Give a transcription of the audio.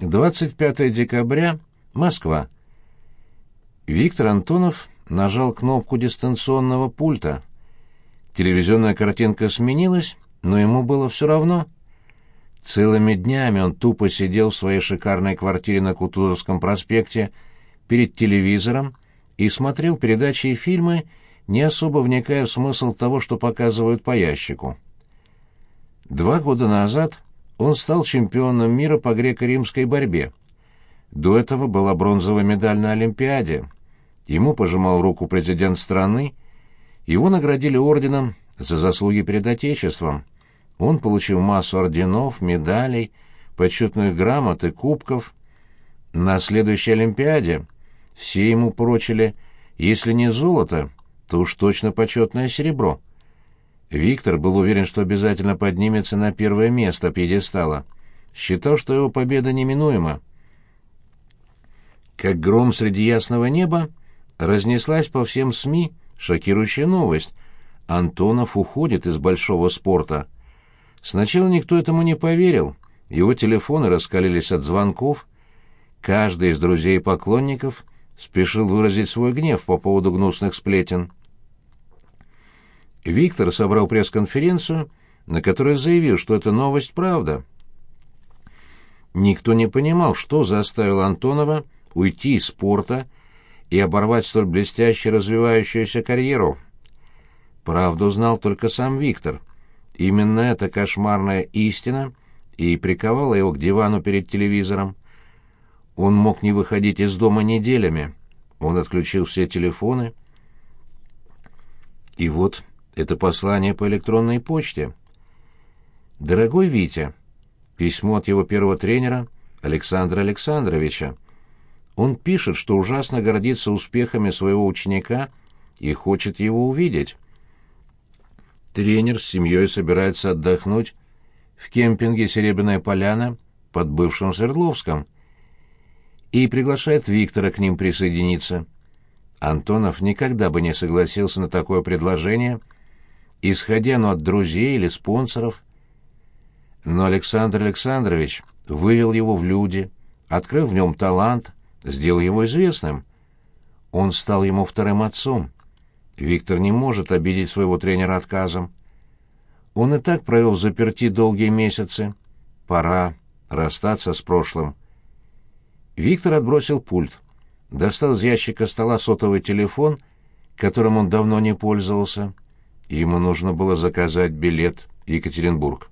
25 декабря, Москва. Виктор Антонов нажал кнопку дистанционного пульта. Телевизионная картинка сменилась, но ему было все равно. Целыми днями он тупо сидел в своей шикарной квартире на Кутузовском проспекте перед телевизором и смотрел передачи и фильмы, не особо вникая в смысл того, что показывают по ящику. 2 года назад он стал чемпионом мира по греко-римской борьбе. До этого была бронзовая медаль на Олимпиаде. Ему пожимал руку президент страны. Его наградили орденом за заслуги перед Отечеством. Он получил массу орденов, медалей, почетных грамот и кубков. На следующей Олимпиаде все ему прочили, если не золото, то уж точно почетное серебро. Виктор был уверен, что обязательно поднимется на первое место пьедестала. Считал, что его победа неминуема. Как гром среди ясного неба разнеслась по всем СМИ шокирующая новость. Антонов уходит из большого спорта. Сначала никто этому не поверил. Его телефоны раскалились от звонков. Каждый из друзей и поклонников спешил выразить свой гнев по поводу гнусных сплетен. Виктор собрал пресс-конференцию, на которой заявил, что эта новость правда. Никто не понимал, что заставило Антонова уйти из спорта и оборвать столь блестяще развивающуюся карьеру. Правду знал только сам Виктор. Именно эта кошмарная истина и приковала его к дивану перед телевизором. Он мог не выходить из дома неделями. Он отключил все телефоны. И вот это послание по электронной почте. «Дорогой Витя», письмо от его первого тренера Александра Александровича. Он пишет, что ужасно гордится успехами своего ученика и хочет его увидеть. Тренер с семьей собирается отдохнуть в кемпинге «Серебряная поляна» под бывшим Свердловском и приглашает Виктора к ним присоединиться. Антонов никогда бы не согласился на такое предложение, исходя от друзей или спонсоров. Но Александр Александрович вывел его в люди, открыл в нем талант, сделал его известным. Он стал ему вторым отцом. Виктор не может обидеть своего тренера отказом. Он и так провел взаперти долгие месяцы. Пора расстаться с прошлым. Виктор отбросил пульт, достал из ящика стола сотовый телефон, которым он давно не пользовался. Ему нужно было заказать билет в Екатеринбург.